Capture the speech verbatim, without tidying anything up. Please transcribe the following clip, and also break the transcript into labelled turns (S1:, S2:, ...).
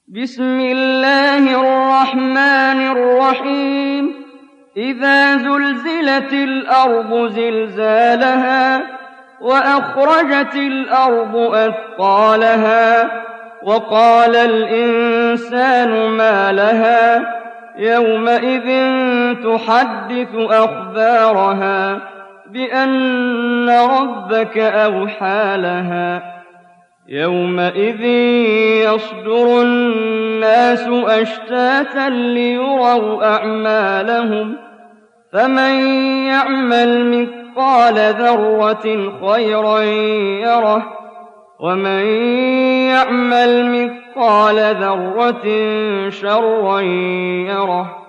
S1: بسم الله الرحمن الرحيم إذا زلزلت الأرض زلزالها وأخرجت الأرض أثقالها وقال الإنسان ما لها يومئذ تحدث أخبارها بأن ربك أوحى لها يومئذ يصدر الناس أشتاتا ليروا أعمالهم فمن يعمل مثقال ذرة خيرا يره ومن يعمل مثقال ذرة شرا يره